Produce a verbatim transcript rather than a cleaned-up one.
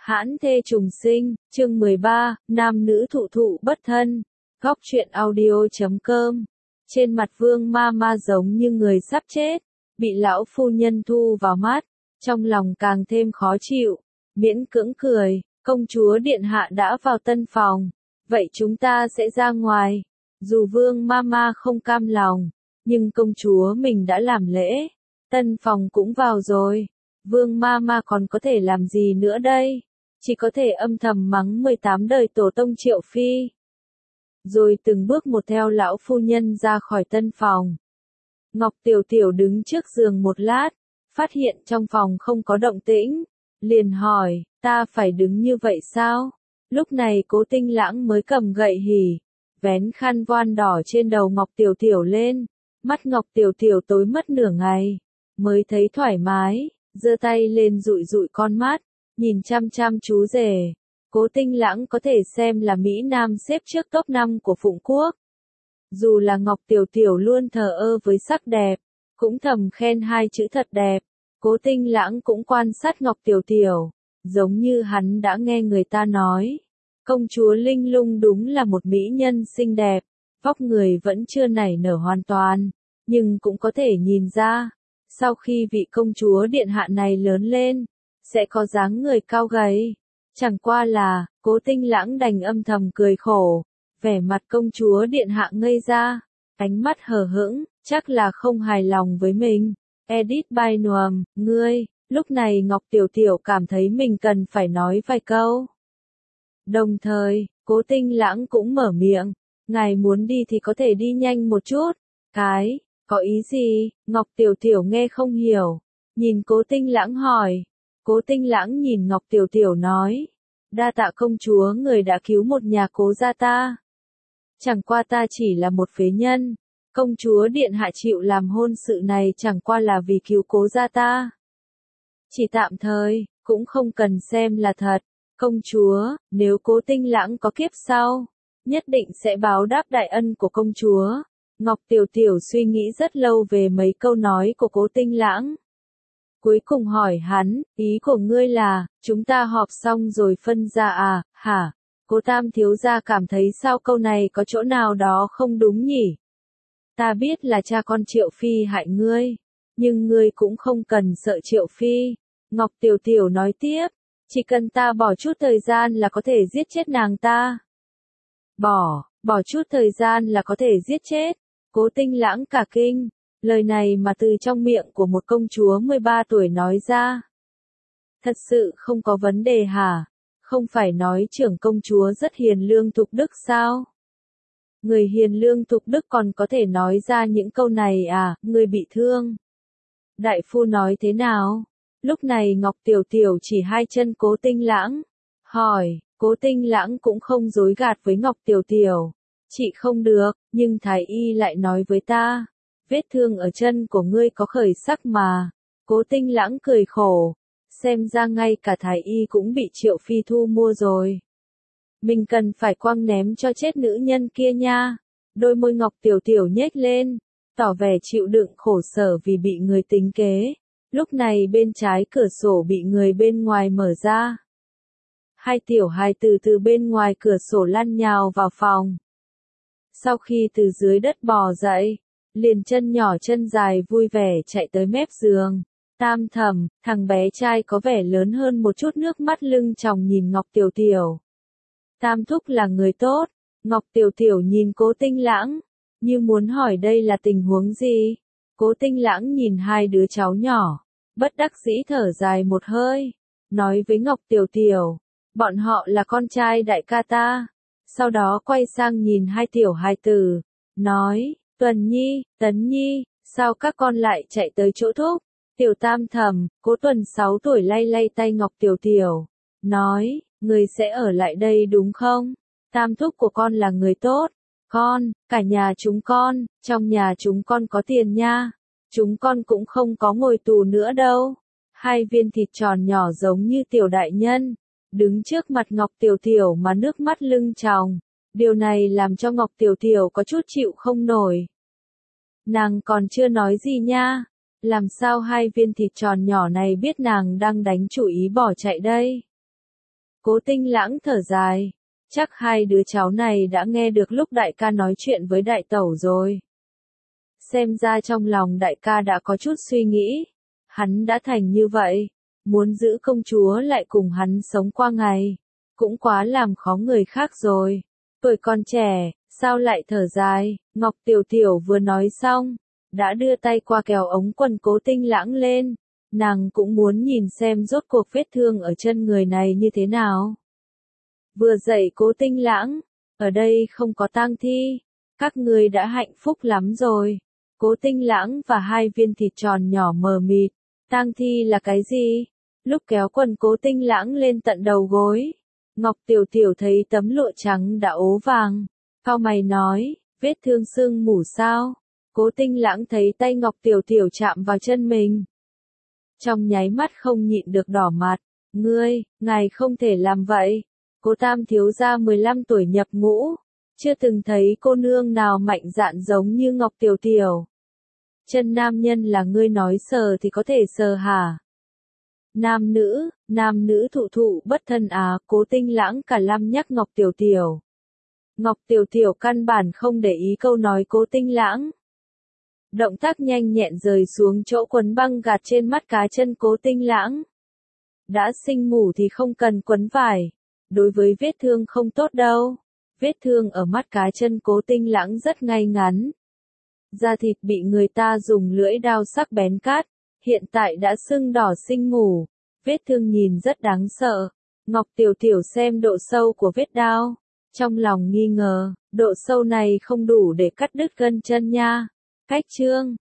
Hãn thê trùng sinh, chương mười ba, nam nữ thụ thụ bất thân. Góc truyện audio chấm com. Trên mặt Vương Ma Ma giống như người sắp chết, bị lão phu nhân thu vào mắt, trong lòng càng thêm khó chịu, miễn cưỡng cười, công chúa điện hạ đã vào tân phòng, vậy chúng ta sẽ ra ngoài. Dù Vương Ma Ma không cam lòng, nhưng công chúa mình đã làm lễ, tân phòng cũng vào rồi, Vương Ma Ma còn có thể làm gì nữa đây? Chỉ có thể âm thầm mắng mười tám đời tổ tông Triệu Phi. Rồi từng bước một theo lão phu nhân ra khỏi tân phòng. Ngọc Tiểu Tiểu đứng trước giường một lát, phát hiện trong phòng không có động tĩnh, liền hỏi, ta phải đứng như vậy sao? Lúc này Cố Tinh Lãng mới cầm gậy hỉ, vén khăn voan đỏ trên đầu Ngọc Tiểu Tiểu lên, mắt Ngọc Tiểu Tiểu tối mất nửa ngày, mới thấy thoải mái, giơ tay lên dụi dụi con mắt, nhìn chăm chăm chú rể. Cố Tinh Lãng có thể xem là Mỹ Nam xếp trước top năm của Phụng Quốc. Dù là Ngọc Tiểu Tiểu luôn thờ ơ với sắc đẹp, cũng thầm khen hai chữ thật đẹp. Cố Tinh Lãng cũng quan sát Ngọc Tiểu Tiểu, giống như hắn đã nghe người ta nói. Công chúa Linh Lung đúng là một mỹ nhân xinh đẹp, vóc người vẫn chưa nảy nở hoàn toàn, nhưng cũng có thể nhìn ra, sau khi vị công chúa điện hạ này lớn lên, sẽ có dáng người cao gầy. Chẳng qua là, Cố Tinh Lãng đành âm thầm cười khổ, vẻ mặt công chúa điện hạ ngây ra, ánh mắt hờ hững, chắc là không hài lòng với mình. Edit by Noam, ngươi, lúc này Ngọc Tiểu Tiểu cảm thấy mình cần phải nói vài câu. Đồng thời, Cố Tinh Lãng cũng mở miệng, ngài muốn đi thì có thể đi nhanh một chút. Cái, có ý gì? Ngọc Tiểu Tiểu nghe không hiểu, nhìn Cố Tinh Lãng hỏi. Cố Tinh Lãng nhìn Ngọc Tiểu Tiểu nói, đa tạ công chúa người đã cứu một nhà Cố gia ta. Chẳng qua ta chỉ là một phế nhân, công chúa điện hạ chịu làm hôn sự này chẳng qua là vì cứu Cố gia ta. Chỉ tạm thời, cũng không cần xem là thật. Công chúa, nếu Cố Tinh Lãng có kiếp sau, nhất định sẽ báo đáp đại ân của công chúa. Ngọc Tiểu Tiểu suy nghĩ rất lâu về mấy câu nói của Cố Tinh Lãng. Cuối cùng hỏi hắn, ý của ngươi là, chúng ta họp xong rồi phân ra à, hả? Cố Tam thiếu gia cảm thấy sao câu này có chỗ nào đó không đúng nhỉ? Ta biết là cha con Triệu Phi hại ngươi, nhưng ngươi cũng không cần sợ Triệu Phi. Ngọc Tiểu Tiểu nói tiếp, chỉ cần ta bỏ chút thời gian là có thể giết chết nàng ta. Bỏ, bỏ chút thời gian là có thể giết chết. Cố Tinh Lãng cả kinh. Lời này mà từ trong miệng của một công chúa mười ba tuổi nói ra. Thật sự không có vấn đề hả? Không phải nói trưởng công chúa rất hiền lương thục đức sao? Người hiền lương thục đức còn có thể nói ra những câu này à, người bị thương. Đại phu nói thế nào? Lúc này Ngọc Tiểu Tiểu chỉ hai chân Cố Tinh Lãng. Hỏi, Cố Tinh Lãng cũng không dối gạt với Ngọc Tiểu Tiểu. Chị không được, nhưng thái y lại nói với ta. Vết thương ở chân của ngươi có khởi sắc mà. Cố Tinh Lãng cười khổ. Xem ra ngay cả thái y cũng bị Triệu Phi thu mua rồi. Mình cần phải quăng ném cho chết nữ nhân kia nha. Đôi môi Ngọc Tiểu Tiểu nhếch lên, tỏ vẻ chịu đựng khổ sở vì bị người tính kế. Lúc này bên trái cửa sổ bị người bên ngoài mở ra. Hai tiểu hài từ từ bên ngoài cửa sổ lăn nhào vào phòng. Sau khi từ dưới đất bò dậy, liền chân nhỏ chân dài vui vẻ chạy tới mép giường. Tam Thẩm, thằng bé trai có vẻ lớn hơn một chút nước mắt lưng tròng nhìn Ngọc Tiểu Tiểu. Tam thúc là người tốt. Ngọc Tiểu Tiểu nhìn Cố Tinh Lãng, như muốn hỏi đây là tình huống gì. Cố Tinh Lãng nhìn hai đứa cháu nhỏ, bất đắc dĩ thở dài một hơi, nói với Ngọc Tiểu Tiểu, bọn họ là con trai đại ca ta. Sau đó quay sang nhìn hai tiểu hài tử, nói, Tuần Nhi, Tấn Nhi, sao các con lại chạy tới chỗ thúc? Tiểu Tam Thẩm, Cố Tuần sáu tuổi lay lay tay Ngọc Tiểu Tiểu, nói, người sẽ ở lại đây đúng không? Tam thúc của con là người tốt. Con, cả nhà chúng con, trong nhà chúng con có tiền nha. Chúng con cũng không có ngồi tù nữa đâu. Hai viên thịt tròn nhỏ giống như tiểu đại nhân, đứng trước mặt Ngọc Tiểu Tiểu mà nước mắt lưng tròng. Điều này làm cho Ngọc Tiểu Tiểu có chút chịu không nổi. Nàng còn chưa nói gì nha. Làm sao hai viên thịt tròn nhỏ này biết nàng đang đánh chủ ý bỏ chạy đây? Cố Tinh Lãng thở dài. Chắc hai đứa cháu này đã nghe được lúc đại ca nói chuyện với đại tẩu rồi. Xem ra trong lòng đại ca đã có chút suy nghĩ. Hắn đã thành như vậy. Muốn giữ công chúa lại cùng hắn sống qua ngày. Cũng quá làm khó người khác rồi. Tuổi còn trẻ, sao lại thở dài? Ngọc Tiểu Tiểu vừa nói xong. Đã đưa tay qua kéo ống quần Cố Tinh Lãng lên. Nàng cũng muốn nhìn xem rốt cuộc vết thương ở chân người này như thế nào. Vừa dậy Cố Tinh Lãng, ở đây không có tang thi, các ngươi đã hạnh phúc lắm rồi. Cố Tinh Lãng và hai viên thịt tròn nhỏ mờ mịt, tang thi là cái gì? Lúc kéo quần Cố Tinh Lãng lên tận đầu gối, Ngọc Tiểu Tiểu thấy tấm lụa trắng đã ố vàng, cau mày nói, vết thương sưng mủ sao? Cố Tinh Lãng thấy tay Ngọc Tiểu Tiểu chạm vào chân mình. Trong nháy mắt không nhịn được đỏ mặt, ngươi, ngài không thể làm vậy. Cố Tam thiếu gia mười lăm tuổi nhập ngũ, chưa từng thấy cô nương nào mạnh dạn giống như Ngọc Tiểu Tiểu. Chân nam nhân là ngươi nói sờ thì có thể sờ hả? Nam nữ, nam nữ thụ thụ bất thân à, Cố Tinh Lãng cả lăm nhắc Ngọc Tiểu Tiểu. Ngọc Tiểu Tiểu căn bản không để ý câu nói Cố Tinh Lãng. Động tác nhanh nhẹn rời xuống chỗ quấn băng gạt trên mắt cá chân Cố Tinh Lãng. Đã sinh mủ thì không cần quấn vải. Đối với vết thương không tốt đâu. Vết thương ở mắt cá chân Cố Tinh Lãng rất ngay ngắn. Da thịt bị người ta dùng lưỡi dao sắc bén cắt, hiện tại đã sưng đỏ sinh mủ. Vết thương nhìn rất đáng sợ. Ngọc Tiểu Tiểu xem độ sâu của vết đao. Trong lòng nghi ngờ, độ sâu này không đủ để cắt đứt gân chân nha. Cách chương